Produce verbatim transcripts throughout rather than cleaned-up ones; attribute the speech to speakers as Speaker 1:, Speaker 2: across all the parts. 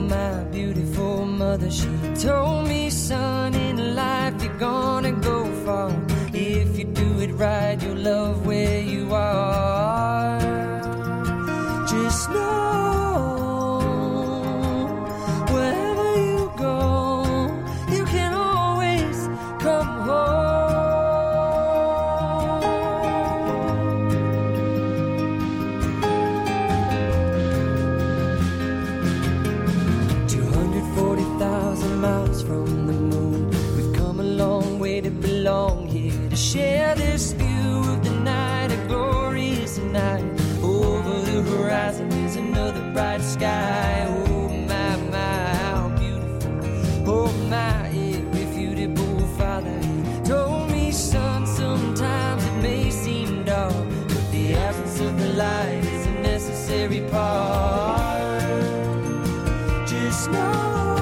Speaker 1: my beautiful mother, she told me, son, in life you're gonna go far. If you do it right, you'll love where you are. Just know, wherever you go, you can always come home. two hundred forty thousand miles from the moon, we've come a long way to belong here, to share this view of the night, a glorious night. Over the horizon is another bright sky. Oh my, my, how beautiful. Oh my, irrefutable father, he told me, son, sometimes it may seem dark, but the absence of the light is a necessary part. Just know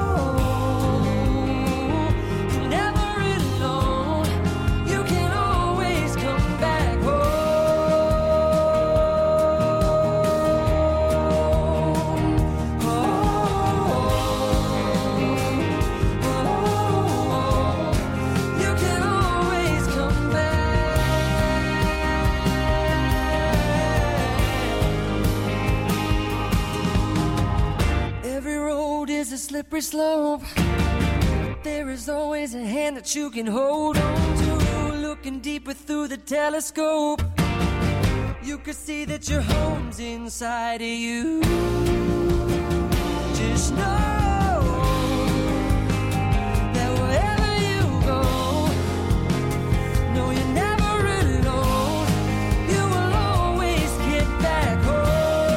Speaker 1: slippery slope. There is always a hand that you can hold on to. Looking deeper through the telescope, you can see that your home's inside of you. Just know that wherever you go, no, you're never alone. You will always get back home.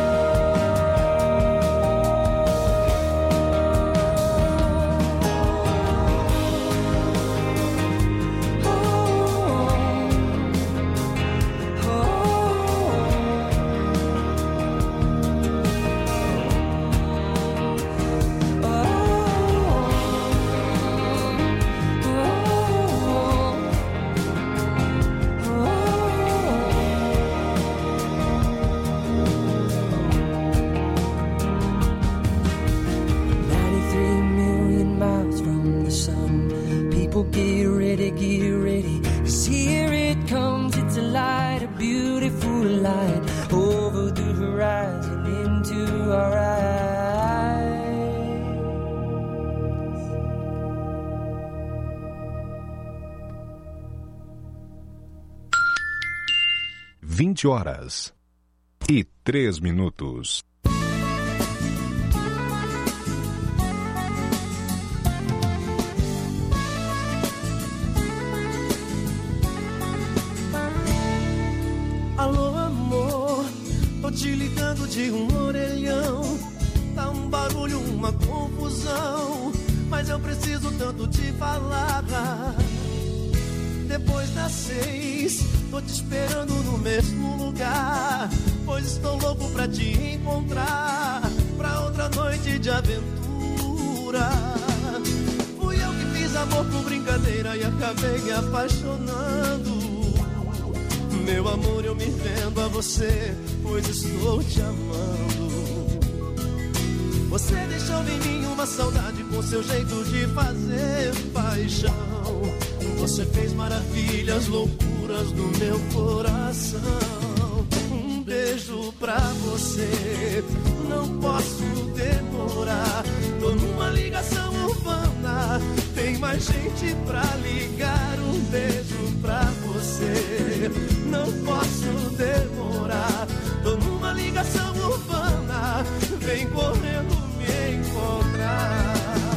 Speaker 1: Get ready, get ready, 'cause here it comes, it's a light, a beautiful light, over the horizon into our eyes.
Speaker 2: vinte horas e três minutos.
Speaker 3: Alô, amor, tô te ligando de um orelhão. Tá um barulho, uma confusão, mas eu preciso tanto te falar. Depois das seis, tô te esperando no mesmo lugar, pois estou louco pra te encontrar, pra outra noite de aventura. Fui eu que fiz amor por brincadeira e acabei me apaixonando. Meu amor, eu me rendo a você, pois estou te amando. Você deixou em mim uma saudade com seu jeito de fazer paixão. Você fez maravilhas, loucuras no meu coração. Um beijo pra você, não posso demorar. Tô numa ligação urbana, tem mais gente pra ligar. Um beijo pra você, não posso demorar. Tô numa ligação urbana, vem correndo me encontrar.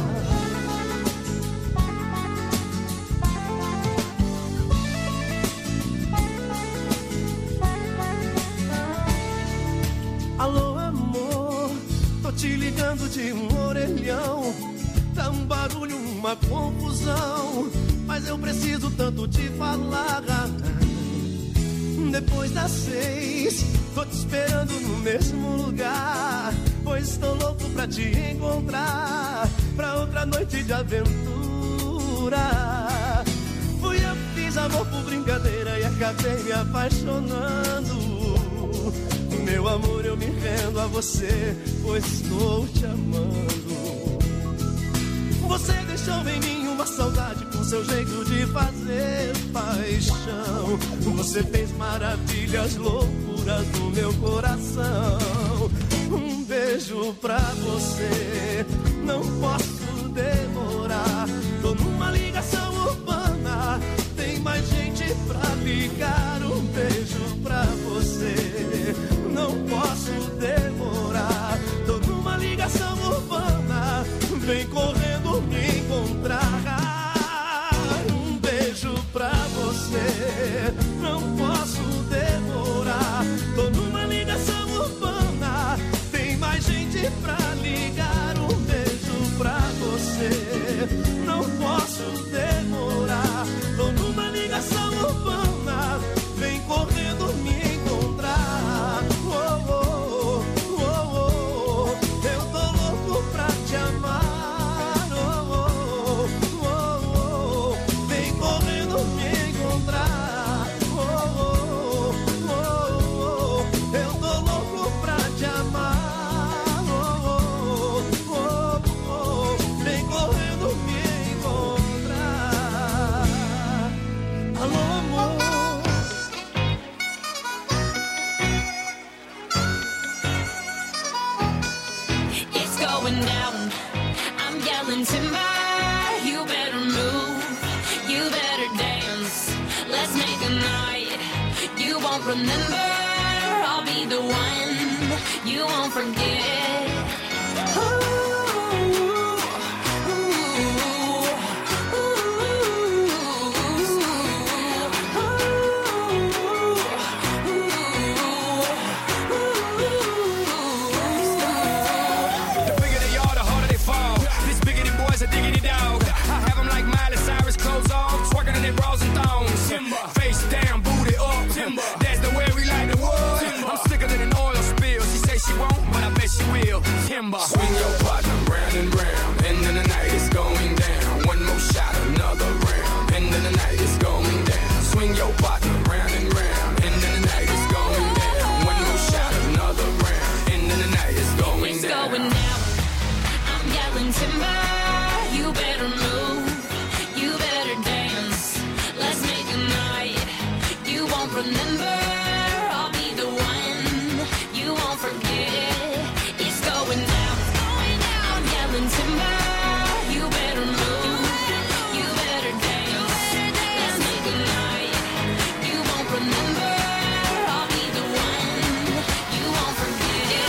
Speaker 3: Alô, amor, tô te ligando de um orelhão. Tá um barulho, uma confusão, mas eu preciso tanto te falar. Depois das seis, tô te esperando no mesmo lugar, pois estou louco pra te encontrar, pra outra noite de aventura. Fui eu que fiz amor por brincadeira e acabei me apaixonando. Meu amor, eu me rendo a você, pois estou te amando. saudade com seu jeito de fazer paixão. Você fez maravilhas, loucuras no meu coração. Um beijo pra você, não posso demorar. Tô numa ligação urbana, tem mais gente pra ligar. Um beijo pra você, não posso demorar. Tô numa ligação urbana, vem correndo me encontrar. Um beijo pra você, não posso demorar. Tô numa ligação urbana, tem mais gente pra ligar. Um beijo pra você, não posso demorar. Tô numa ligação urbana, vem correndo me encontrar. Oh, oh, oh, oh, oh. Eu tô louco pra te amar. Oh, oh, oh, oh. Vem correndo me encontrar. Oh, oh, oh, oh. Eu tô louco pra te amar. Oh, oh, oh, oh. Vem correndo me encontrar. Alô, amor.
Speaker 4: It's going down. I'm yelling timber. You better move. You better dance. Let's make a night you won't remember. I'll be the one you won't forget. Ooh, ooh,
Speaker 5: The bigger they are, the harder they fall. This bigger than boys, a diggity dog. I have them like Miley Cyrus, clothes off, twerking in their bras and thongs. Face down, booty up. That's the way we like the wood. I'm sicker than an oil spill. She say she won't, but I bet she will. Timber. Swing your partner round and round, and then the night is going down. One more shot, another round, and then the night is going down. Swing your partner round and round, and then the night is going down. One more shot, another round, and then the night is going
Speaker 4: it's
Speaker 5: down.
Speaker 4: going down. I'm yelling timber. You better move. You better dance. Let's make a night you won't remember. I'll be the one you won't forget. It's going down. I'm yelling timber. You better move. You better dance. Let's make a night you won't remember. I'll be the one you won't forget.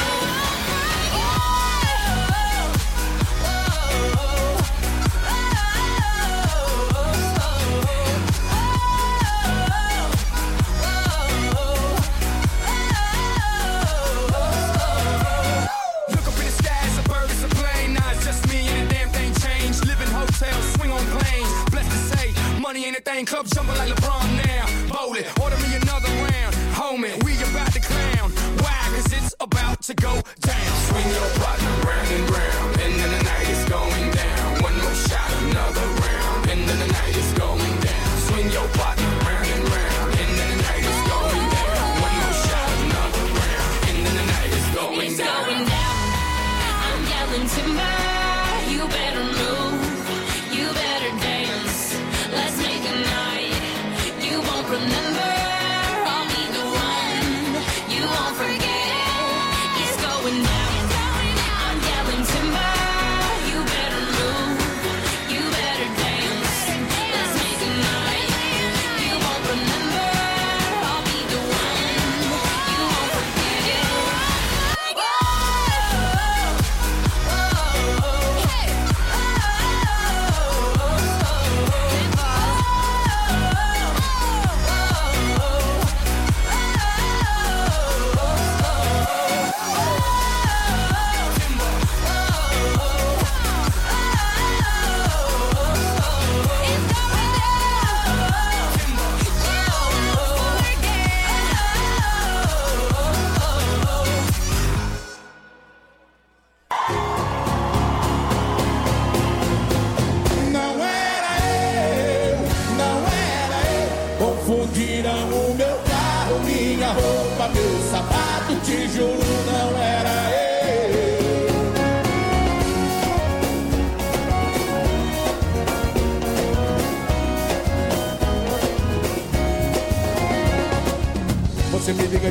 Speaker 5: Look up in the sky, it's a bird, it's a plane. Nah, it's just me and the damn thing changed. Live in hotels, swing on planes. Blessed to say, money ain't a thing. Club jumping like LeBron now. Bowl it, order me another round. Homie, we about to clown. Why? Cause it's about to go down. Swing your partner round and round, and then the night is going down. One more shot, another round, and then the night is going down. Swing your partner round and round, and then the night is going down. One more shot, another round, and then the night is going
Speaker 4: It's
Speaker 5: down.
Speaker 4: going down. I'm yelling timber. You better move. You better dance. Let's make a night you won't remember. I'll be the one you won't forget. It's going down. I'm yelling timber. You better move. You better dance. Let's make a night you won't remember. I'll be the one you won't forget.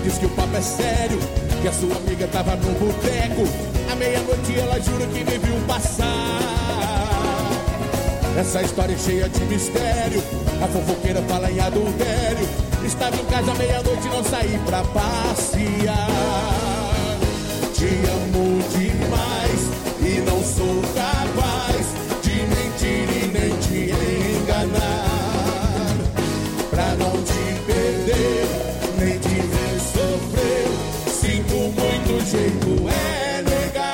Speaker 6: diz que o papo é sério, que a sua amiga tava num boteco. À meia-noite ela jura que me viu passar. Essa história é cheia de mistério. A fofoqueira fala em adultério. Estava em casa à meia-noite e não saí pra passear. Te amo demais e não sou capaz de mentir e nem te enganar. Pra não te perder, nem te ver sofrer. Sinto muito, jeito é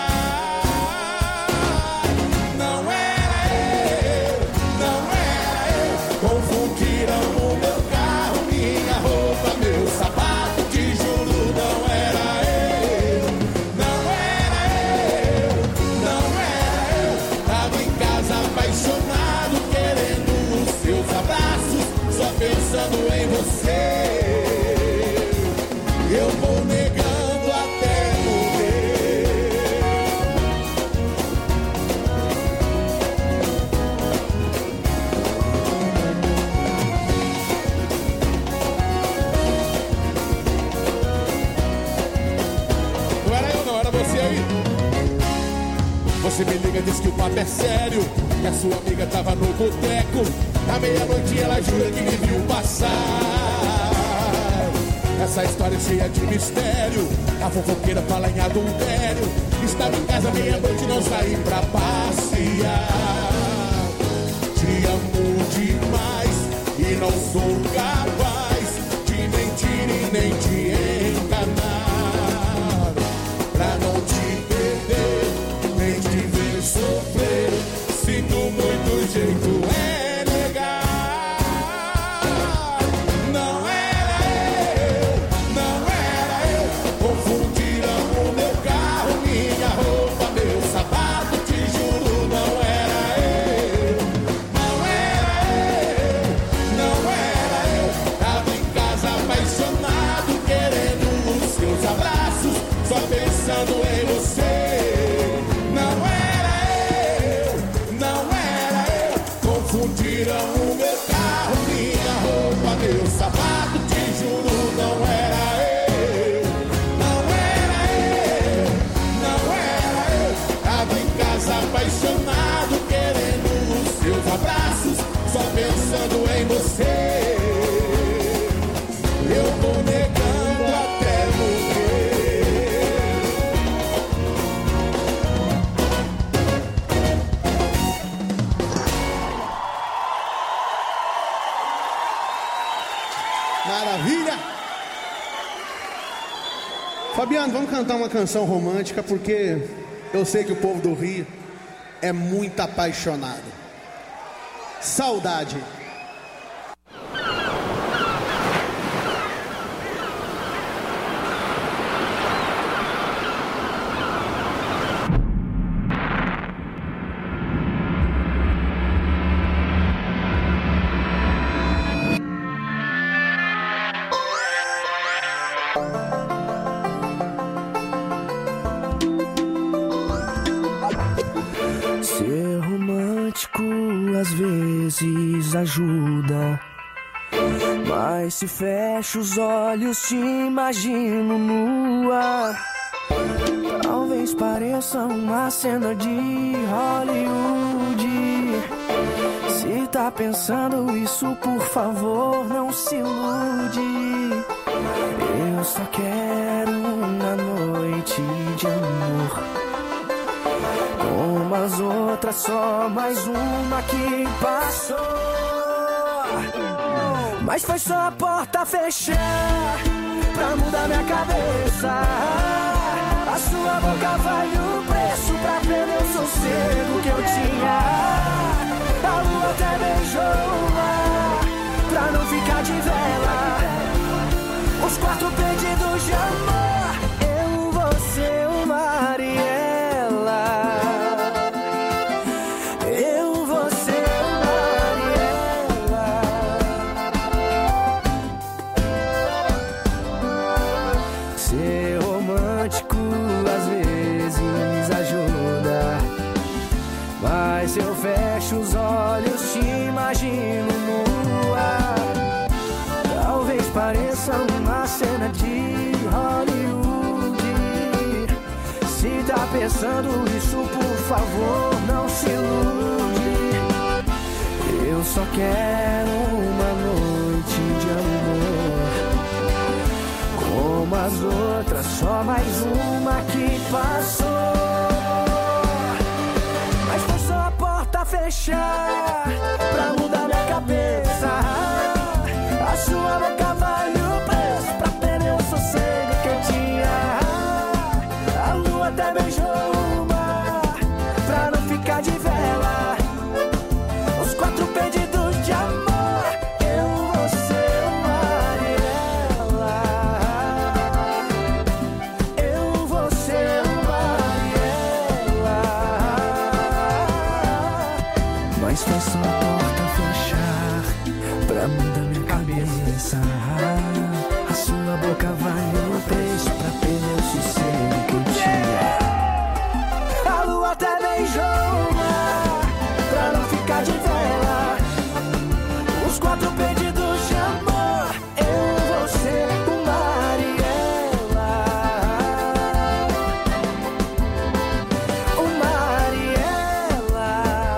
Speaker 6: negar. Não era eu, não era eu. Confundiram o meu carro, minha roupa, meu sapato. Te juro, não era eu, não era eu, não era eu. Tava em casa apaixonado, querendo os seus abraços, só pensando em você. Eu vou negando até morrer. Não era eu não, era você aí. Você me liga, diz que o papo é sério, que a sua amiga tava no boteco. À meia-noite ela jura que me viu passar. Essa história é cheia de mistério. A fofoqueira fala em adultério. Estava em casa meia-noite e não saí pra passear. Te amo demais e não sou capaz de mentir e nem te enganar. Pra não te perder, nem te ver sofrer. Sinto muito, jeito é pensando em você. Não era eu, não era eu. Confundiram o meu carro, minha roupa, meu sapato. Te juro, não era eu, não era eu, não era eu. Tava em casa apaixonado, querendo os seus abraços, só pensando em você. Eu vou negando até morrer.
Speaker 7: Maravilha! Fabiano, vamos cantar uma canção romântica, porque eu sei que o povo do Rio é muito apaixonado. Saudade.
Speaker 1: Ser romântico às vezes ajuda, mas se fecho os olhos te imagino nua. Talvez pareça uma cena de Hollywood. Se tá pensando isso, por favor, não se ilude. Eu só quero uma noite de amor, como as outras, só mais uma que passou. Mas foi só a porta fechar pra mudar minha cabeça. A sua boca vale o preço pra perder o sossego que eu tinha. A lua até beijou o mar pra não ficar de vela. Os quatro pedidos de amor, eu, você, o mar e ela. Eu, você, o mar e ela. Ser romântico às vezes ajuda, mas eu fecho os olhos, te imagino nua. Talvez pareça uma cena de pensando isso, por favor, não se ilude. Eu só quero uma noite de amor, como as outras, só mais uma que passou. Mas foi só a porta fechar pra mudar minha cabeça. A sua boca vale o preço pra perder o sossego que eu tinha. A lua até beijou o mar pra não ficar de vela. Os quatro pedidos de amor, eu, você, o mar e ela. Eu, você, o mar e ela. Mas foi só a porta fechar pra mudar minha cabeça. A sua boca vale o preço pra perder o sossego que eu tinha. A lua até beijou o mar pra não ficar de vela. Os quatro pedidos de amor, eu, você, o mar e ela. O mar e ela.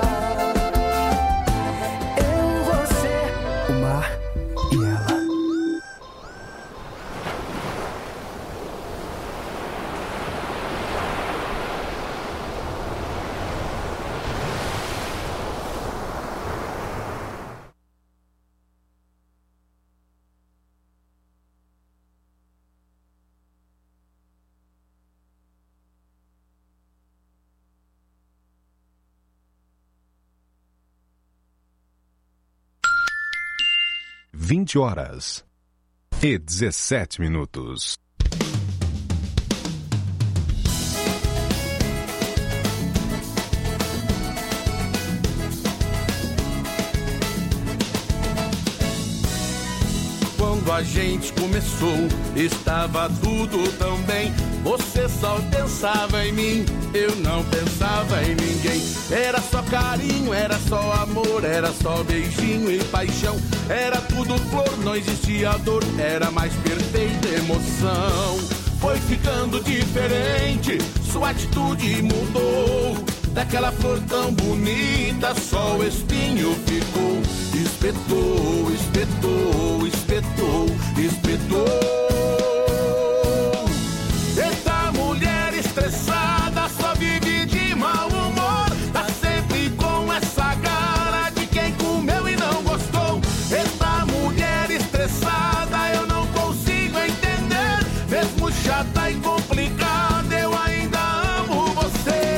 Speaker 1: Eu, você, o mar e ela.
Speaker 2: vinte horas e dezessete minutos.
Speaker 3: Quando a gente começou, estava tudo tão bem. Você só pensava em mim, eu não pensava em ninguém. Era só carinho, era só amor, era só beijinho e paixão. Era tudo flor, não existia dor, era mais perfeita emoção. Foi ficando diferente, sua atitude mudou. Daquela flor tão bonita, só o espinho ficou. Espetou, espetou, espetou, espetou. Eita mulher estressada, só vive de mau humor. Tá sempre com essa cara de quem comeu e não gostou. Eita mulher estressada, eu não consigo entender. Mesmo chata e complicada, eu ainda amo você.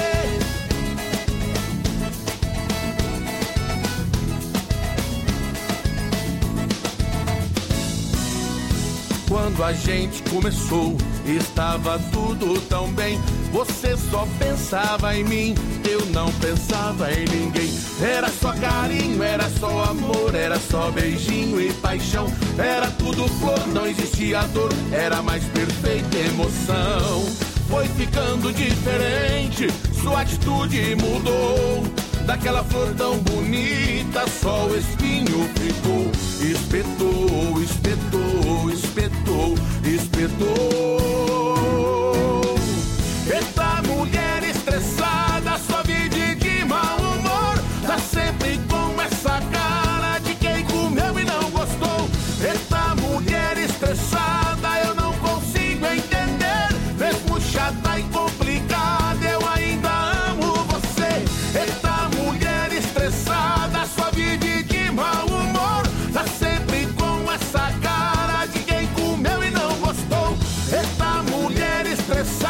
Speaker 3: Quando a gente começou, estava tudo tão bem. Você só pensava em mim, eu não pensava em ninguém. Era só carinho, era só amor, era só beijinho e paixão. Era tudo flor, não existia dor, era mais perfeita emoção. Foi ficando diferente, sua atitude mudou. Daquela flor tão bonita, só o espinho ficou. Espetou, espetou, espetou, espetou. Eita mulher estressada, só vive de mau humor. Tá sempre com essa cara de quem comeu e não gostou. Eita mulher estressada, eu não consigo entender. Mesmo chata e complicada, eu ainda amo você. Eita mulher estressada, só vive de mau humor. Tá sempre com essa cara de quem comeu e não gostou. Eita mulher estressada.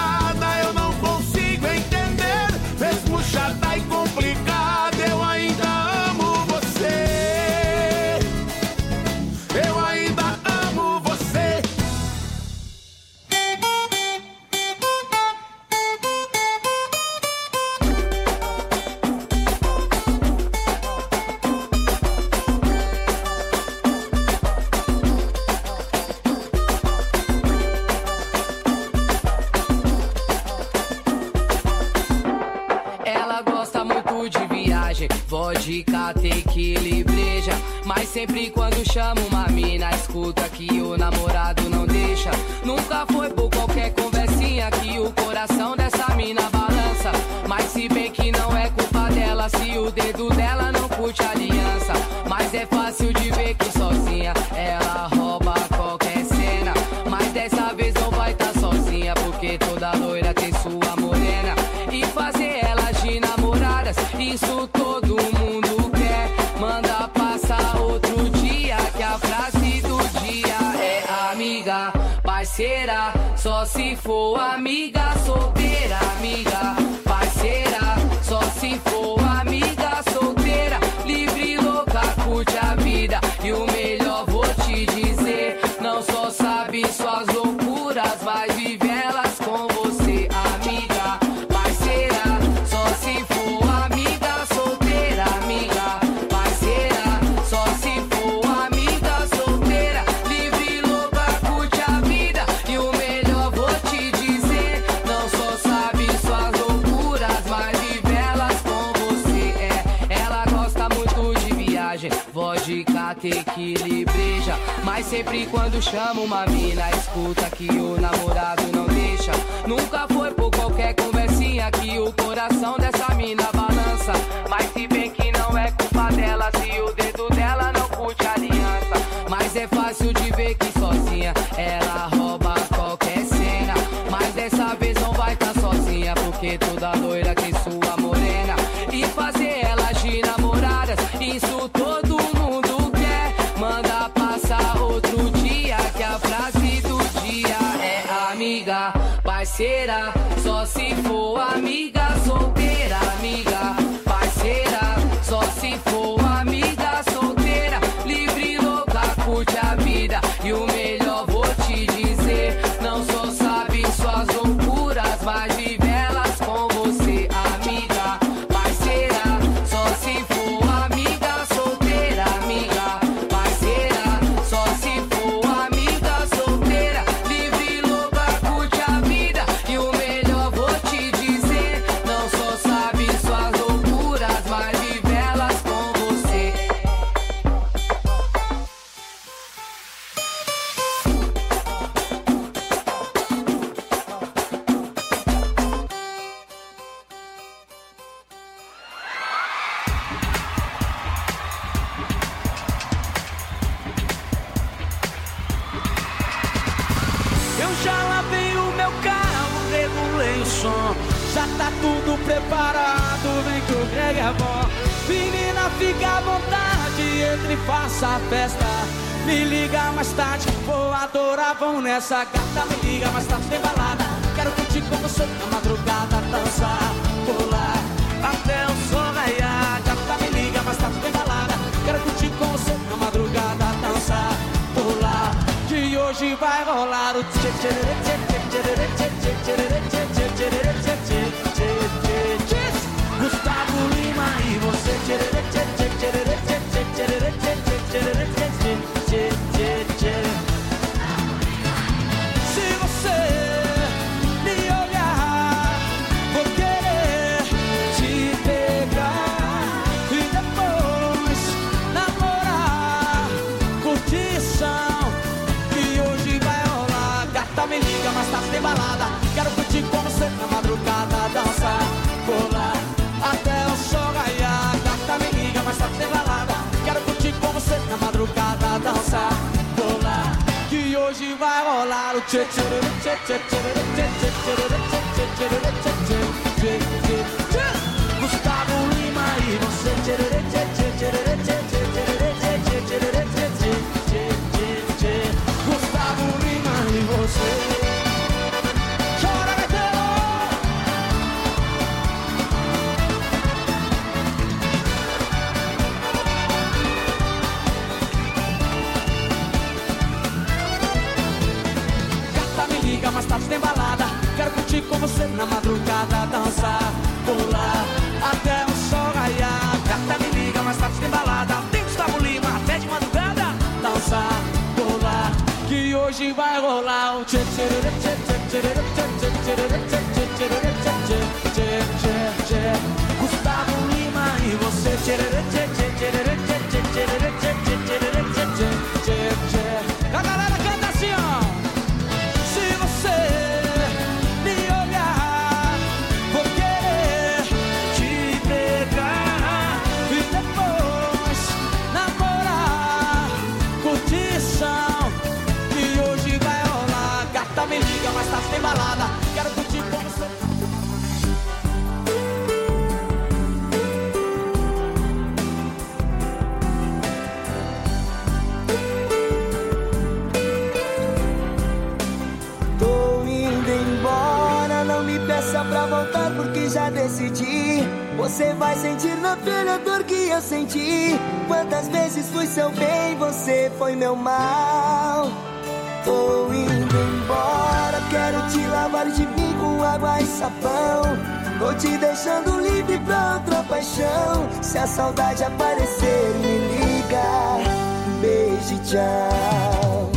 Speaker 1: viagem. Vodka, tequila e breja. Mas sempre quando chamo uma mina, escuta que o namorado não deixa. Nunca foi por qualquer conversinha que o coração dessa mina balança. Mas se bem que não é culpa dela, se o dedo dela não curte a aliança. Mas é fácil de ver que sozinha ela rouba qualquer cena. Mas dessa vez não vai tá sozinha, porque toda loira tem sua morena. E fazer elas de namoradas, isso todo mundo quer. Manda passar outro dia, que a frase do dia é amiga, parceira. Só se for amiga solteira, amiga, parceira. Só se for amiga solteira, livre, louca, curte a vida. E o melhor vou te dizer, não só sabe suas loucuras, mas vive elas com você, amiga, parceira. Só se for amiga solteira, amiga, parceira. Só se for amiga solteira, livre, louca, curte a vida. E o melhor vou te dizer, não só sabe suas loucuras, mas vive elas com você. É, ela gosta muito de viagem, vodka, tequila e breja. Mas sempre quando chama uma mina, escuta que o namorado não deixa. Nunca foi por qualquer conversinha que o coração dessa mina balança. Mas se bem que não é culpa dela, se o dedo dela não curte a aliança. Mas é fácil de ver que sozinha ela rouba qualquer cena. Mas dessa vez não vai tá sozinha, porque toda loira tem sua morena. E fazer elas de namoradas, isso todo mundo quer. Manda passar outro dia, que a frase do dia é amiga, parceira. Só se for amiga solteira, amiga, parceira. Só se for amiga solteira, livre, louca, curte a vida. E o melhor vou te dizer, não só sabe suas loucuras, mas vive elas com você, amiga, parceira. Só se for amiga solteira, amiga, parceira. Só se for amiga solteira, livre, louca, curte a vida. E o melhor vou te dizer, não só sabe suas loucuras, mas vive elas com você.
Speaker 3: Eu já lavei o meu carro, regulei o som. Já tá tudo preparado, vem que o Greg é bom. Menina, fica à vontade, entre e faça a festa. Me liga mais tarde, vou adorar, vamos nessa. Gata, me liga mais tarde, tem balada. Quero curtir com você na madrugada, dançar, pular até o sol raiar. Gata, me liga mais tarde, tem balada. Quero curtir com você na madrugada, dançar, pular. Que hoje vai rolar o tchê tchê tchê tchê tchê tchê tchê tchê tchê tchê tchê tchê. Gustavo Lima e você tchê tchê tchê tchê tchê tchê tchê tchê tchê tchê tchê tchê. Se você me olhar, vou querer te pegar e depois namorar, curtição. Me liga, mas tá sem balada. Quero curtir com você na madrugada, dançar, pular até o sol raiar. Gata, me liga, mas tá sem balada. Quero curtir com você na madrugada, dançar, pular. Que hoje vai rolar o tchê tchê tchê tchê tchê tchê tchê tchê tchê tchê tchê. Gustavo Lima e você tchê tchê tchê tchê tchê tchê tchê tchê tchê tchê. Gustavo Lima e você. Chora, Gaetano! Gata, me liga, mais tarde tem balada. Quero curtir com você na madrugada, dançar, pular até o sol raiar. Gata, me liga, mais tarde tem balada. Tem Gustavo Lima até de madrugada, dançar, pular. Que hoje vai rolar o tchê tchê tchê tchê tchê tchê tchê tchê tchê tchê tchê tchê. Gustavo Lima e você
Speaker 1: porque já decidi. Você vai sentir na pele a dor que eu senti. Quantas vezes fui seu bem, você foi meu mal. Tô indo embora, quero te lavar de mim com água e sabão. Tô te deixando livre pra outra paixão. Se a saudade aparecer, me liga. Beijo e tchau.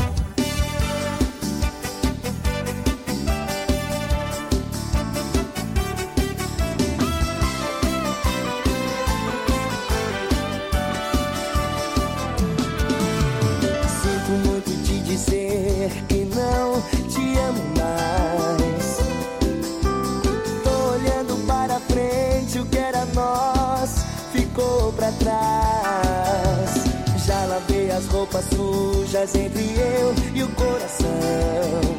Speaker 1: Sinto muito te dizer que não te amo mais. Tô olhando para frente, o que era nós ficou pra trás. Já lavei as roupas sujas entre eu e o coração.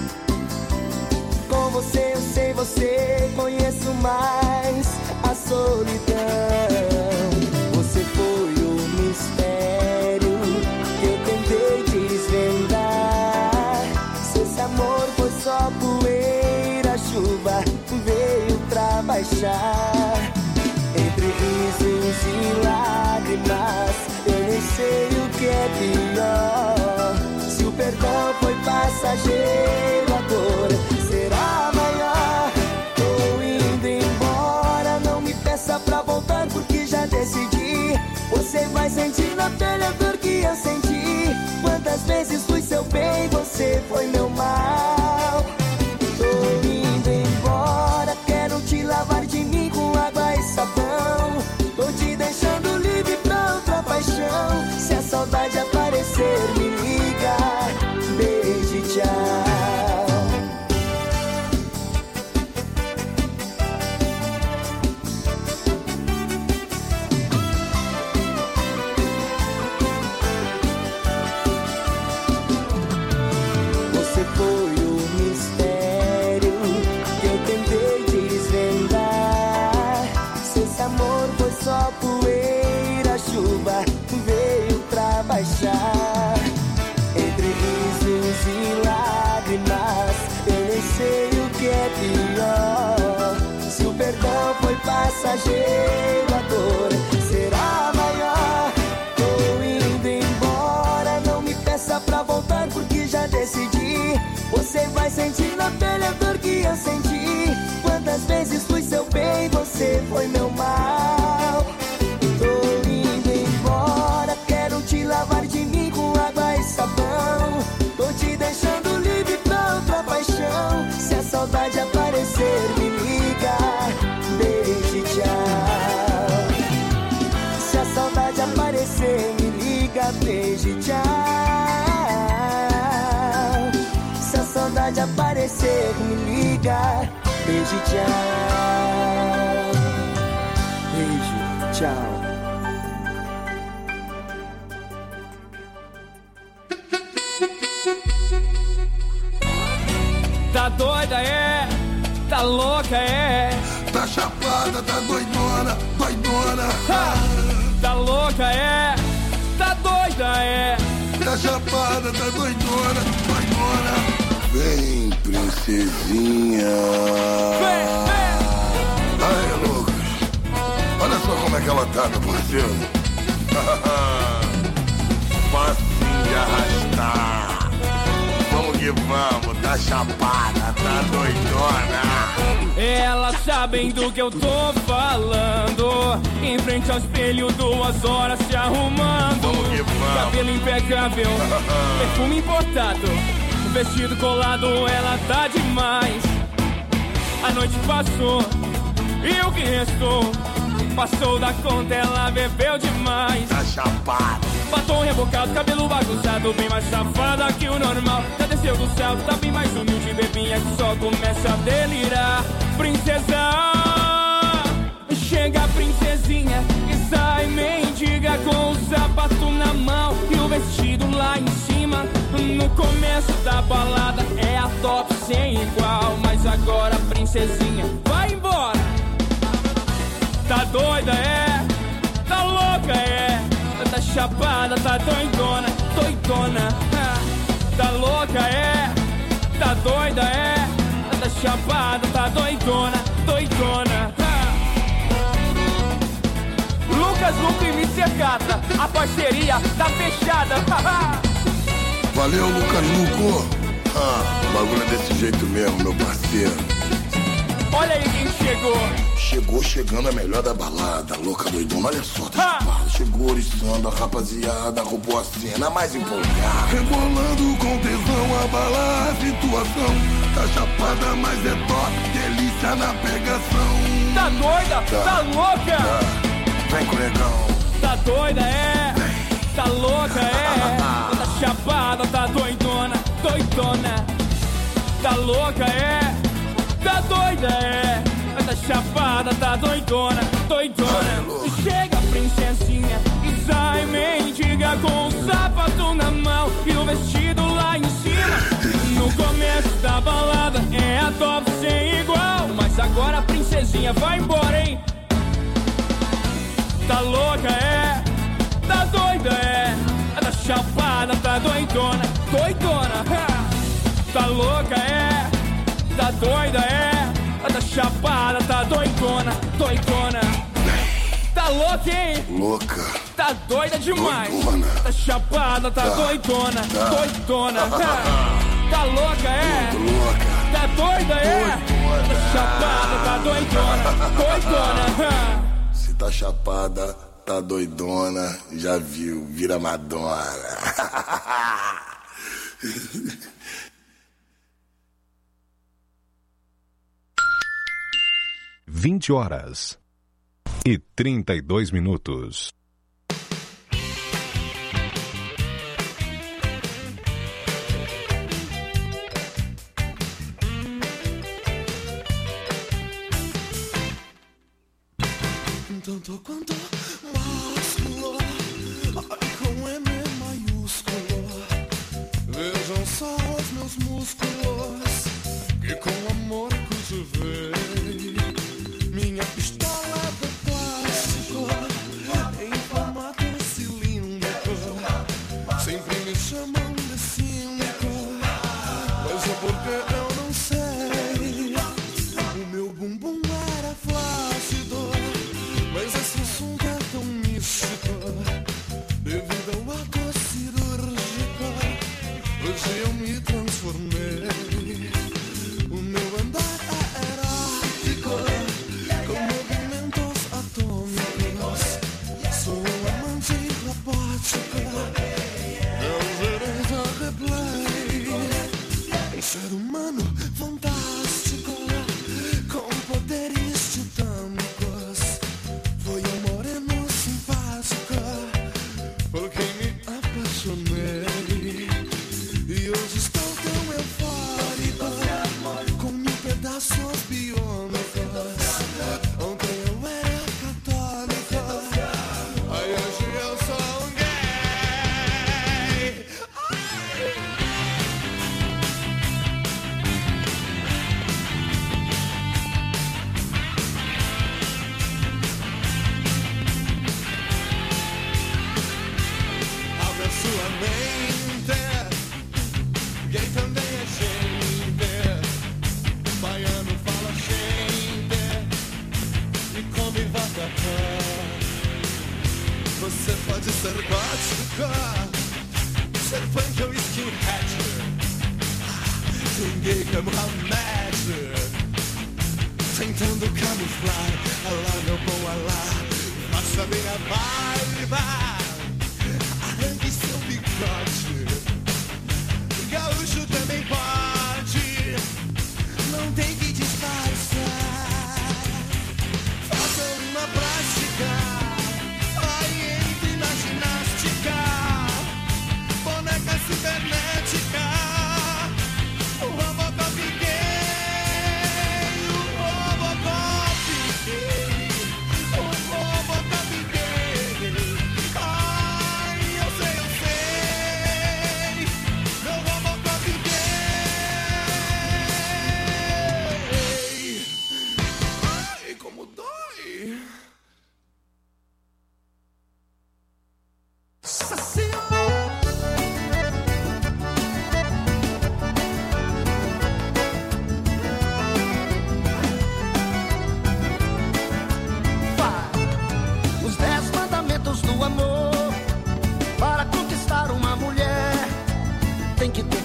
Speaker 1: Com você eu sei, você conheço mais a solidão. Você foi o mistério que eu tentei desvendar. Se esse amor foi só poeira, a chuva veio pra baixar. Entre risos e lágrimas, eu nem sei o que é pior. Se o perdão foi passageiro, a dor será maior. Tô indo embora, não me peça pra voltar porque já decidi. Você vai sentir na pele a dor que eu senti. Quantas vezes fui seu bem, você foi meu mal. Tô indo embora, quero te lavar de mim com água e sabão. Tô te deixando livre pra outra paixão. Se a saudade aparecer, me liga. Beijo e tchau. Você foi o mistério que eu tentei desvendar. Se esse amor foi só poeira, a chuva veio pra baixar. Entre risos e lágrimas, eu nem sei o que é pior. Se o perdão foi passageiro, a dor será maior. Tô indo embora, não me peça pra voltar porque já decidi. Você vai sentir na pele a dor que eu senti. Quantas vezes fui seu bem, você foi meu mal. Tô indo embora, quero te lavar de mim com água e sabão. Tô te deixando livre pra outra paixão. Se a saudade aparecer, me liga. Beijo e tchau. Se a saudade aparecer, me liga. Beijo e tchau. Se a saudade aparecer, me liga. Beijo e tchau. Beijo, tchau.
Speaker 5: Tá doida, é? Tá louca, é?
Speaker 8: Tá chapada, tá doidona, doidona.
Speaker 5: Ha! Tá louca, é? Tá doida, é?
Speaker 8: Tá chapada, tá doidona, doidona. Vem, princesinha.
Speaker 5: Vem, vem!
Speaker 8: Ai, Lucas, olha só como é que ela tá, meu parceiro. Facinho de arrastar. Vamos que vamos, tá chapada, tá doidona.
Speaker 5: Elas sabem do que eu tô falando. Em frente ao espelho, duas horas se arrumando.
Speaker 8: Vamos que vamos.
Speaker 5: Cabelo impecável, perfume importado, vestido colado, ela tá demais. A noite passou e o que restou passou da conta, ela bebeu demais.
Speaker 8: Tá chapada.
Speaker 5: Batom rebocado, cabelo bagunçado, bem mais safada que o normal. Já desceu do céu, tá bem mais humilde, bebinha que só começa a delirar. Princesa, chega a princesinha e sai mendiga com o sapato na mão e o vestido lá em cima. No começo da balada é a top sem igual, mas agora a princesinha vai embora. Tá doida, é? Tá louca, é? Tá chapada, tá doidona, doidona. Tá louca, é? Tá doida, é? Tá chapada, tá doidona, doidona. minha casa, a parceria tá fechada.
Speaker 8: Valeu, Lucanuco. Ah, o bagulho é desse jeito mesmo, meu parceiro.
Speaker 5: Olha aí quem chegou.
Speaker 8: Chegou chegando a melhor da balada, louca doidona, olha só, tá chapado. Chegou oriçando a rapaziada, roubou a cena mais empolgada. Rebolando com tesão, abalar a situação. Tá chapada, mas é top, delícia na pegação.
Speaker 5: Tá doida? Tá, tá louca?
Speaker 8: Tá. Vem com o negão.
Speaker 5: Tá doida, é? Tá louca, é? Tá chapada, tá doidona, doidona. Tá louca, é? Tá doida, é? Tá chapada, tá doidona, doidona. Chega, princesinha, e sai mendiga com o sapato na mão e o vestido lá em cima. No começo da balada é a top sem igual, mas agora a princesinha vai embora, hein? Tá louca, é? Tá doida, é? Tá chapada, tá doidona, doidona. Tá louca, é? Tá doida, é? Tá chapada, tá doidona, doidona. Tá louca, hein?
Speaker 8: Louca.
Speaker 5: Tá doida demais.
Speaker 8: Doidona.
Speaker 5: Tá chapada, tá, tá. doidona, tá. doidona. Tá louca, é?
Speaker 8: Louca.
Speaker 5: Tá doida, é?
Speaker 8: Doidona.
Speaker 5: Tá chapada, tá doidona, doidona.
Speaker 8: Se tá chapada, tá doidona, já viu, vira Madonna.
Speaker 2: Vinte horas e trinta e dois minutos.
Speaker 3: Tanto quanto másculo, ai com M maiúsculo. Vejam só os meus músculos, que com amor cultivei. Minha pistola de plástico, em formato cilíndrico. Sempre me chamam de cínico, mas é porque eu não sei. O meu bumbum era flácido, mas esse assunto é tão místico. Devido ao ato cirúrgico, hoje eu me transformei. O meu andar é erótico, com movimentos atômicos. Sou um amante robótico, é o gerente a replay. Um ser humano fantástico, com poderes titânicos. Foi um moreno simpático, por quem me apaixonei. E hoje estou tão eufórico, com mil pedaços biônicos. Ontem eu era católico, aí hoje eu sou um gay. Abra sua mente, gay também é gente. Baiano fala gente e come vatapá. Você pode ser gótico, ser punk ou skinhead. Tem gay como Mohamed, tentando camuflar. Alá, meu bom alá, faça minha barba, arranque seu bigode. Gaúcho também pode, não tem que disfarçar. Faça uma plástica, aí entre na ginástica. Boneca cibernética, o Robocop gay, o Robocop gay, o Robocop gay.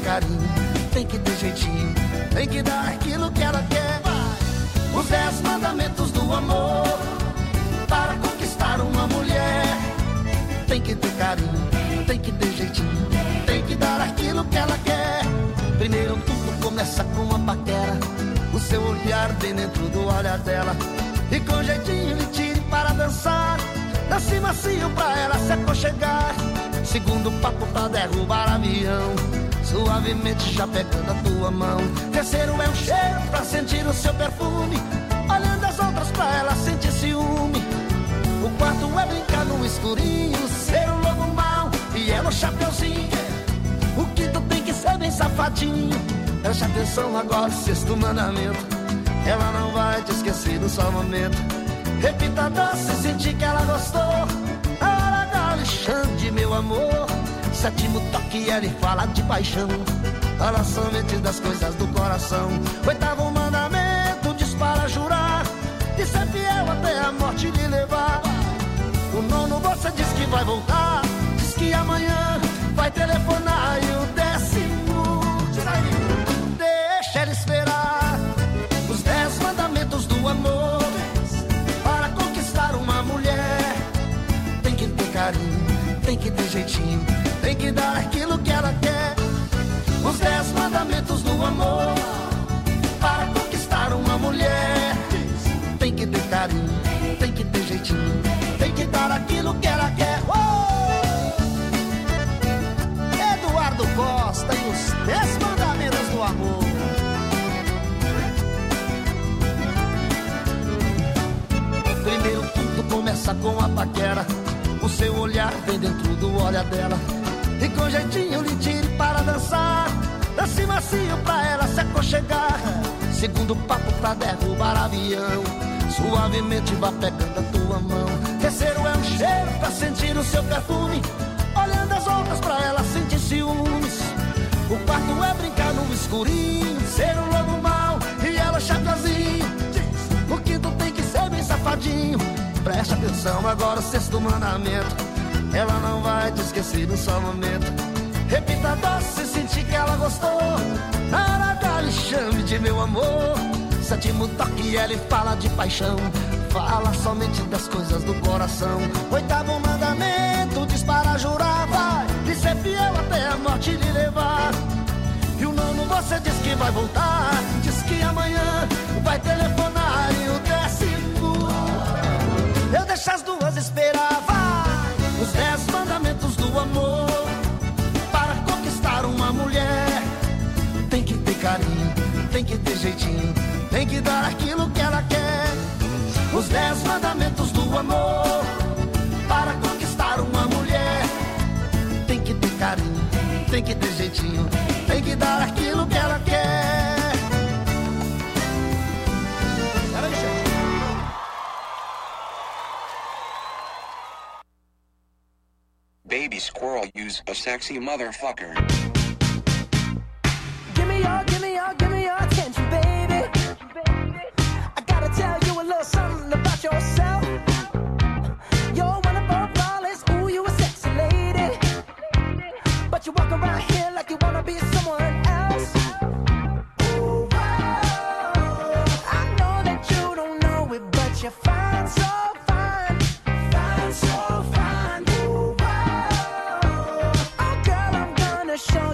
Speaker 3: carinho, tem que ter jeitinho, tem que dar aquilo que ela quer. Os dez mandamentos do amor para conquistar uma mulher. Tem que ter carinho, tem que ter jeitinho, tem que dar aquilo que ela quer. Primeiro tudo começa com uma paquera, o seu olhar bem dentro do olhar dela. E com jeitinho lhe tire para dançar, dance macio pra ela se aconchegar. Segundo papo pra derrubar avião, suavemente já pegando a tua mão. Terceiro é um cheiro pra sentir o seu perfume, olhando as outras pra ela sentir ciúme. O quarto é brincar no escurinho, ser um lobo mau e ela o chapeuzinho. O quinto tem que ser bem safadinho, preste atenção agora, sexto mandamento, ela não vai te esquecer no só momento. Repita a dança e sentir que ela gostou, a hora da Alexandre, meu amor. Sétimo toque, ela fala de paixão, fala somente das coisas do coração. Oitavo mandamento, diz para jurar de ser fiel até a morte lhe levar. O nono você diz que vai voltar, diz que amanhã vai telefonar. E o décimo, deixa ela esperar. Os dez mandamentos do amor para conquistar uma mulher. Tem que ter carinho, tem que ter jeitinho, tem que dar aquilo que ela quer. Os dez mandamentos do amor para conquistar uma mulher. Tem que ter carinho, tem que ter jeitinho, tem que dar aquilo que ela quer. Oh! Eduardo Costa e os dez mandamentos do amor. Primeiro tudo começa com a paquera, o seu olhar vem dentro do olhar dela. E com jeitinho lhe tire para dançar, dance macio pra ela se aconchegar. Segundo papo pra derrubar avião, suavemente vá pegando a tua mão. Terceiro é um cheiro pra sentir o seu perfume, olhando as outras pra ela sentir ciúmes. O quarto é brincar no escurinho, ser um lobo mau e ela chapeuzinho. O quinto tem que ser bem safadinho, preste atenção agora, o sexto mandamento, ela não vai te esquecer no só momento. Repita a doce e sentir que ela gostou, na hora da lhe chame de meu amor. Sétimo toque, ela fala de paixão, fala somente das coisas do coração. Oitavo mandamento, diz para jurar, vai de ser fiel até a morte lhe levar. E o nono você diz que vai voltar, diz que amanhã vai telefonar. E o décimo, eu deixo as duas esperar, vai. Os dez mandamentos do amor para conquistar uma mulher. Tem que ter carinho, tem que ter jeitinho, tem que dar aquilo que ela quer. Os dez mandamentos do amor para conquistar uma mulher. Tem que ter carinho, tem que ter jeitinho, tem que dar aquilo que ela quer.
Speaker 9: Baby squirrel, use a sexy motherfucker.
Speaker 1: Give me your, give me your, give me your attention, baby. I gotta tell you a little something about yourself. You're one of our flawless, ooh, you a sexy lady. But you walk around here like you wanna be someone else. Ooh, wow. I know that you don't know it, but you're fine, so fine, fine, so fine. Ooh, wow. Oh, girl, I'm gonna show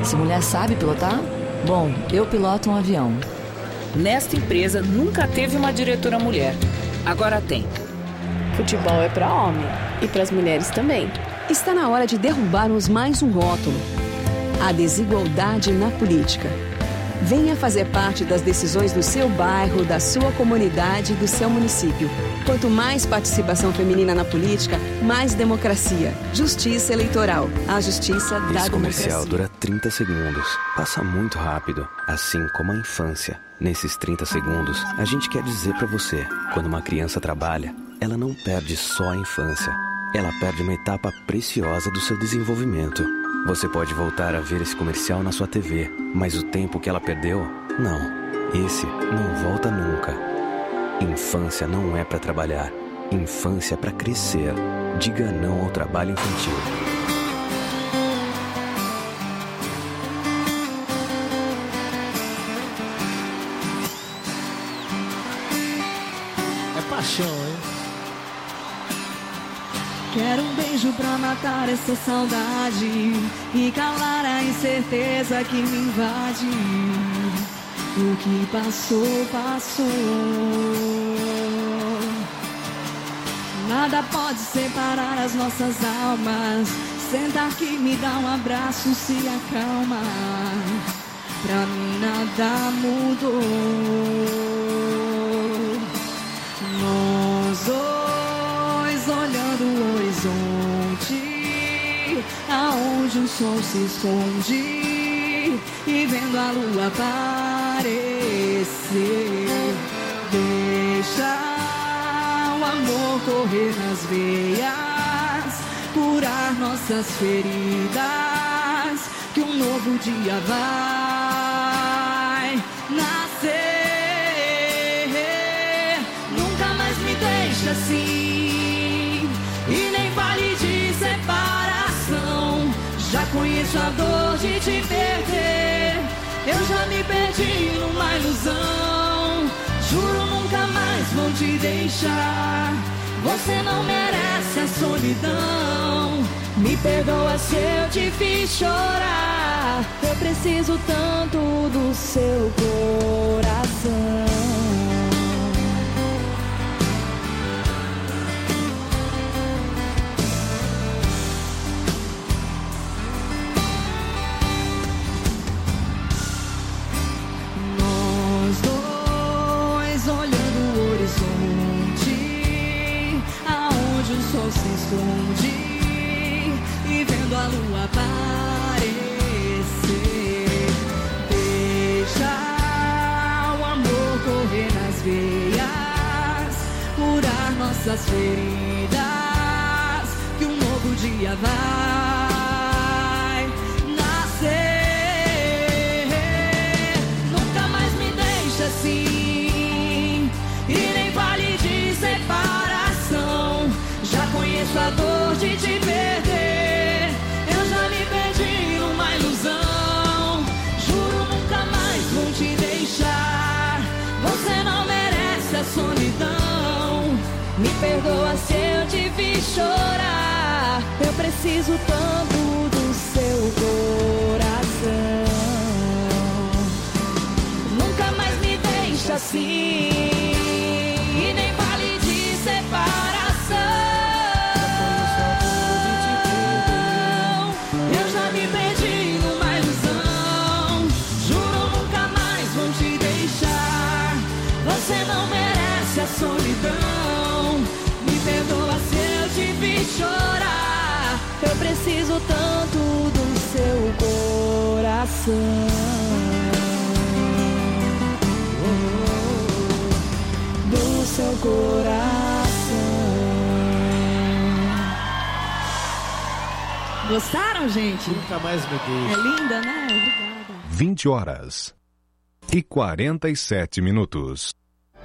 Speaker 10: Essa mulher sabe pilotar? Bom, eu piloto um avião.
Speaker 11: Nesta empresa nunca teve uma diretora mulher. Agora tem.
Speaker 12: Futebol é para homem e para as mulheres também.
Speaker 13: Está na hora de derrubarmos mais um rótulo: a desigualdade na política. Venha fazer parte das decisões do seu bairro, da sua comunidade e do seu município. Quanto mais participação feminina na política, mais democracia. Justiça eleitoral. A justiça da
Speaker 14: Esse comercial
Speaker 13: democracia.
Speaker 14: dura trinta segundos. Passa muito rápido, assim como a infância. Nesses trinta segundos, a gente quer dizer pra você: quando uma criança trabalha, ela não perde só a infância. Ela perde uma etapa preciosa do seu desenvolvimento. Você pode voltar a ver esse comercial na sua T V, mas o tempo que ela perdeu, não. Esse não volta nunca. Infância não é pra trabalhar. Infância é pra crescer. Diga não ao trabalho infantil.
Speaker 15: É paixão, hein?
Speaker 16: Quero um beijo pra matar essa saudade e calar a incerteza que me invade. O que passou, passou. Nada pode separar as nossas almas. Senta aqui, me dá um abraço, se acalma. Pra mim nada mudou. Nós dois olhando o horizonte, aonde o sol se esconde, e vendo a lua aparecer. Deixa o amor correr nas veias, curar nossas feridas, que um novo dia vai nascer. Nunca mais me deixa assim, e nem vale de separação. Já conheço a dor de te perder, eu já me perdi numa ilusão. Juro nunca mais vou te deixar, você não merece a solidão. Me perdoa se eu te fiz chorar, eu preciso tanto do seu coração. Nós dois olhando o horizonte, aonde o sol se esconde, e vendo a lua aparecer. Deixa o amor correr nas veias, curar nossas feridas, que um novo dia vai nascer. Nunca mais me deixa assim, e nem vale de separação. Já conheço a dor de te perder, eu já me perdi numa ilusão. Juro nunca mais vou te deixar, você não merece a solidão. Me perdoa se eu te fiz chorar, eu preciso tanto do seu coração. Nunca mais me deixa assim, e nem vale de separação. Eu já me perdi numa ilusão. Juro nunca mais vou te deixar, você não merece a solidão. Me perdoa se eu te fiz chorar, eu preciso tanto do seu coração. Do seu coração. Gostaram, gente?
Speaker 15: Nunca mais me deixa.
Speaker 16: É linda, né? Obrigada.
Speaker 2: vinte horas e quarenta e sete minutos.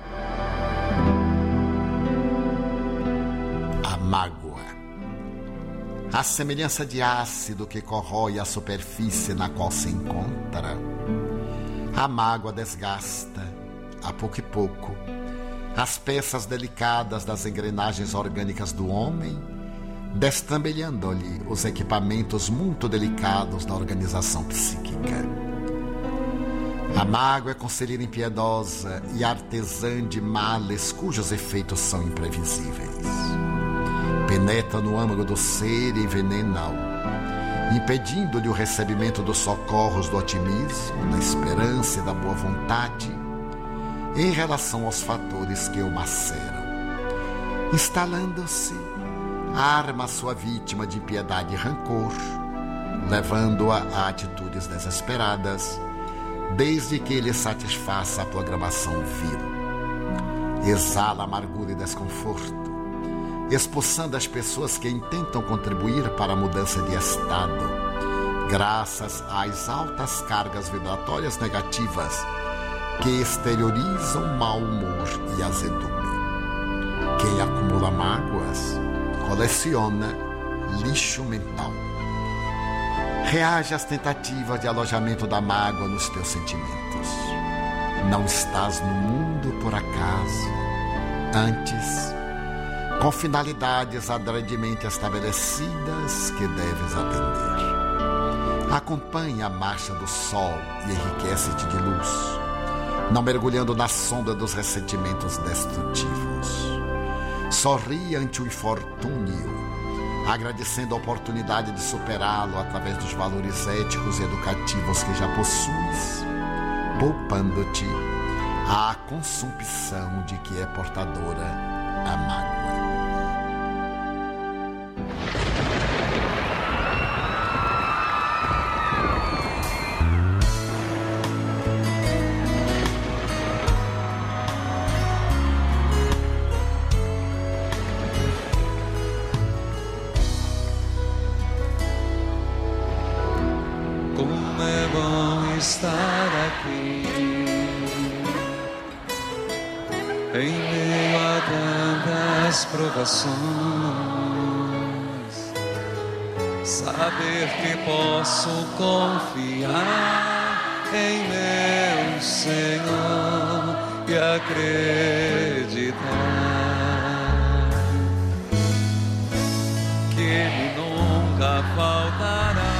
Speaker 17: A mágoa. A semelhança de ácido que corrói a superfície na qual se encontra. A mágoa desgasta, a pouco e pouco, as peças delicadas das engrenagens orgânicas do homem, destambelhando-lhe os equipamentos muito delicados da organização psíquica. A mágoa é conselheira impiedosa e artesã de males cujos efeitos são imprevisíveis. Penetra no âmago do ser e envenena-o, impedindo-lhe o recebimento dos socorros do otimismo, da esperança e da boa vontade em relação aos fatores que o maceram. Instalando-se, arma a sua vítima de impiedade e rancor, levando-a a atitudes desesperadas, desde que ele satisfaça a programação vil. Exala amargura e desconforto, expulsando as pessoas que intentam contribuir para a mudança de estado, graças às altas cargas vibratórias negativas que exteriorizam mau humor e azedume. Quem acumula mágoas coleciona lixo mental. Reage às tentativas de alojamento da mágoa nos teus sentimentos. Não estás no mundo por acaso. Antes, com finalidades adredemente estabelecidas que deves atender. Acompanha a marcha do sol e enriquece-te de luz, não mergulhando na sonda dos ressentimentos destrutivos. Sorri ante o infortúnio, agradecendo a oportunidade de superá-lo através dos valores éticos e educativos que já possuis, poupando-te a consumpção de que é portadora a mágoa.
Speaker 15: Estar aqui em meio a tantas provações, saber que posso confiar em meu Senhor e acreditar que Ele nunca faltará.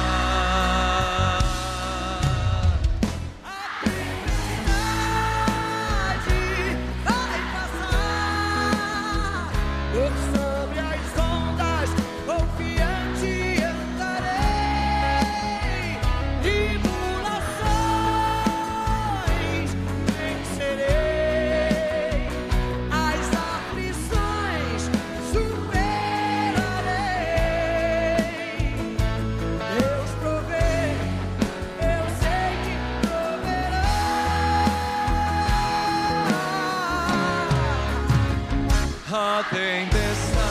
Speaker 15: A tempestade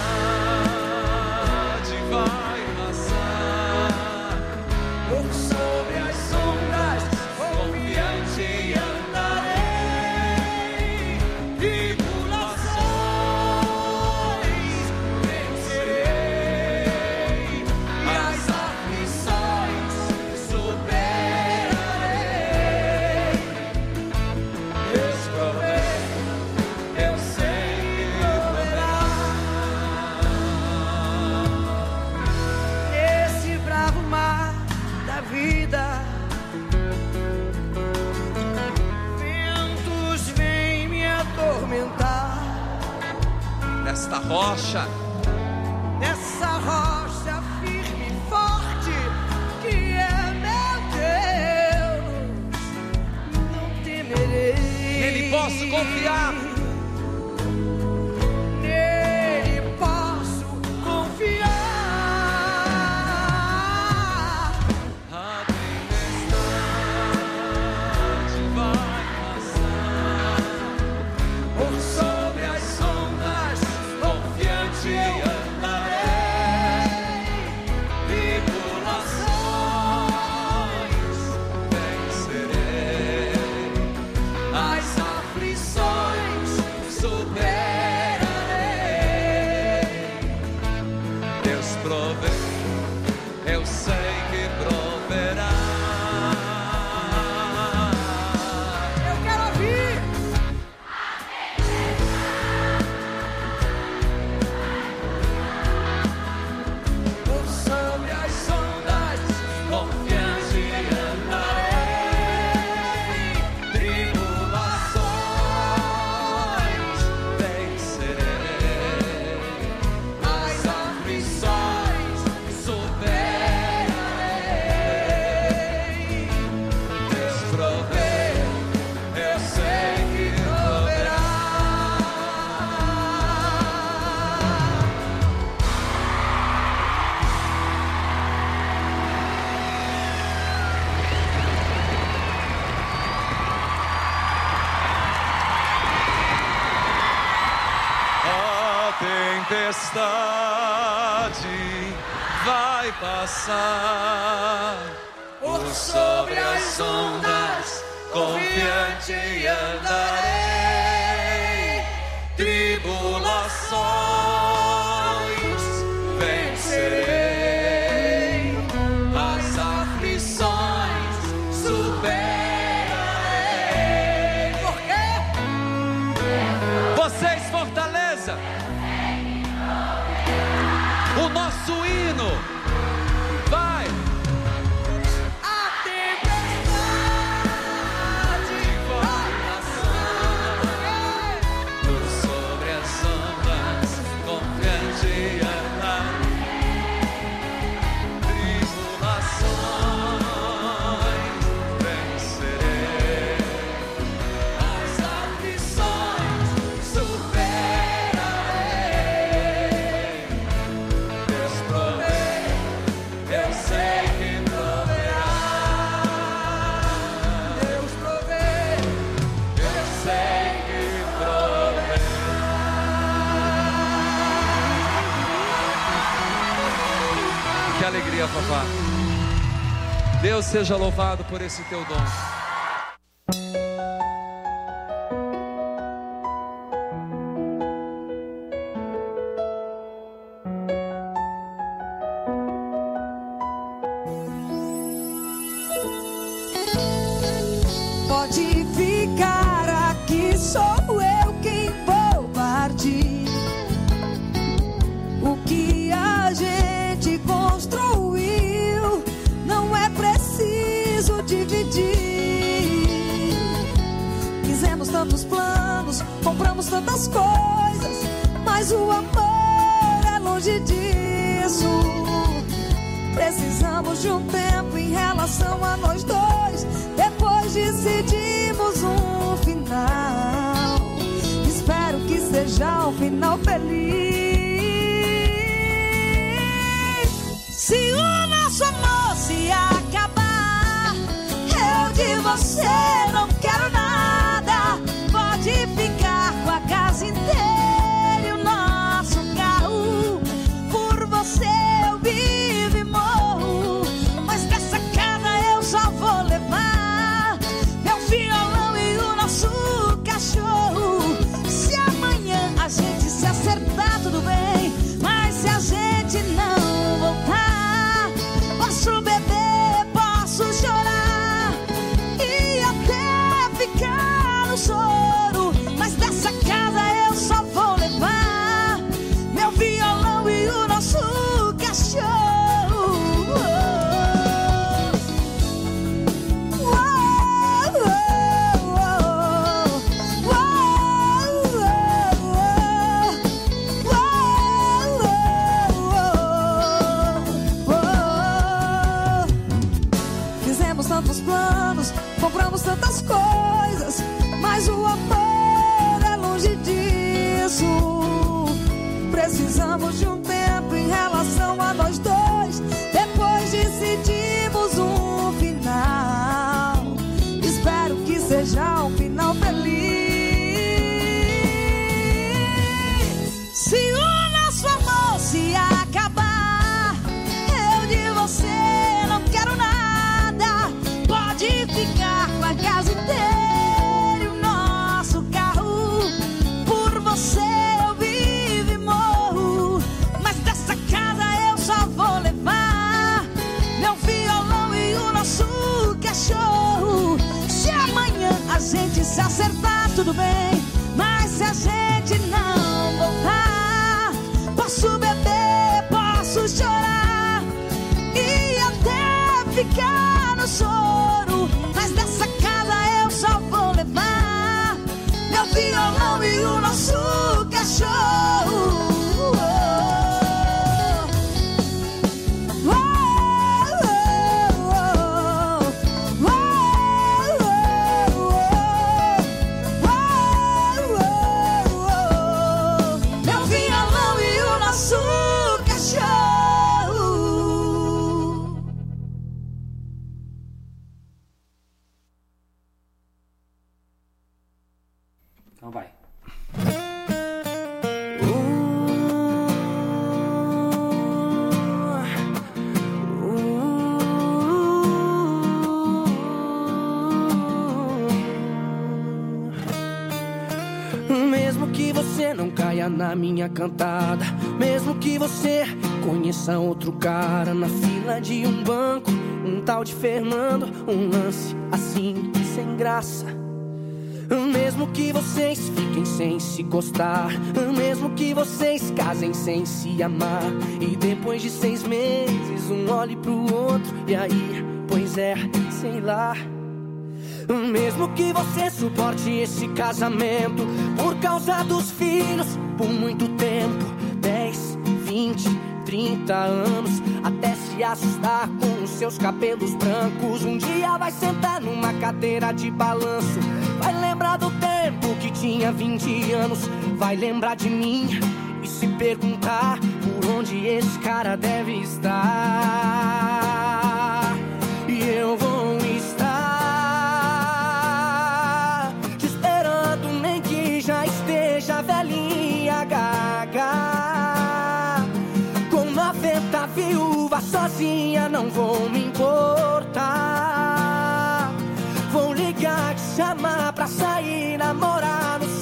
Speaker 15: vai passar por sobre as ondas, confiante andarei, tribulações vencerei, e as aflições superarei. Deus provê, eu sei. Vida, ventos vêm me atormentar. Nesta rocha, nessa rocha firme e forte que é meu Deus, não temerei. Nele posso confiar. Nele posso confiar. As aflições
Speaker 18: tempestade vai passar. Por sobre as ondas, confiante andarei. Tribulações vencerei. As aflições superarei. Por quê? Vocês, Fortaleza, o nosso hino vai. A tempestade vai passar. Por sobre as ondas, confiante andar. Tribulações vencerei. As aflições superarei. Deus provê, eu sei que proverá. Deus provê, eu sei que proverá. Que alegria, papá. Deus seja louvado por esse teu dom.
Speaker 16: Pode ficar aqui, sou eu quem vou partir. O que a gente construiu não é preciso dividir. Fizemos tantos planos, compramos tantas coisas, mas o amor é longe disso. Precisamos de um tempo em relação a nós dois. Depois decidimos um final. Espero que seja um final feliz. Se o nosso amor se acabar, eu de você não quero nada. Pode ficar com a casa inteira e o nosso carro. Por você eu vivo e morro, mas dessa casa eu só vou levar meu violão e o nosso cachorro. Se amanhã a gente se acertar, tudo bem, mas se a gente não voltar, posso beber, posso chorar e até ficar no choro, mas dessa casa eu só vou levar meu violão e o nosso cachorro. Fizemos tantos planos, compramos tantas coisas, mas o amor é longe disso. Precisamos de um tempo em relação a nós dois. Depois decidimos um final. Espero que seja um final feliz. Se o nosso amor se acabar, eu de você não quero nada. Pode ficar com a casa inteira e o nosso carro. Por você eu vivo e morro,
Speaker 1: Mesmo que você não caia na minha cantada, mesmo que você conheça outro cara na fila de um banco, um tal de Fernando, um lance assim, sem graça. Mesmo que vocês fiquem sem se gostar, mesmo que vocês casem sem se amar, e depois de seis meses um olhe pro outro, e aí, pois é, sei lá. Mesmo que você suporte esse casamento por causa dos filhos por muito tempo, dez, vinte, trinta anos, até se assustar com os seus cabelos brancos. Um dia vai sentar numa cadeira de balanço, vai lembrar do tempo que tinha vinte anos, vai lembrar de mim e se perguntar por onde esse cara deve estar. E eu vou estar te esperando, nem que já esteja velhinha gaga, com noventa viúvas sozinha, não vou me importar. Vou ligar, te chamar pra sair, namorar no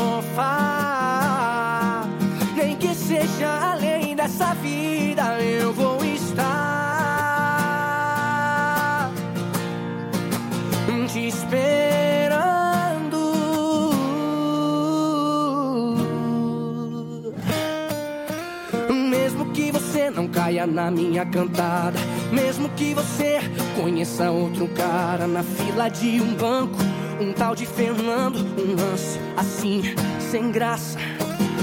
Speaker 1: sofá. Nem que seja além dessa vida, eu vou estar te esperando. Mesmo que você não caia na minha cantada, mesmo que você conheça outro cara na fila de um banco, um tal de Fernando, um lance assim, sem graça.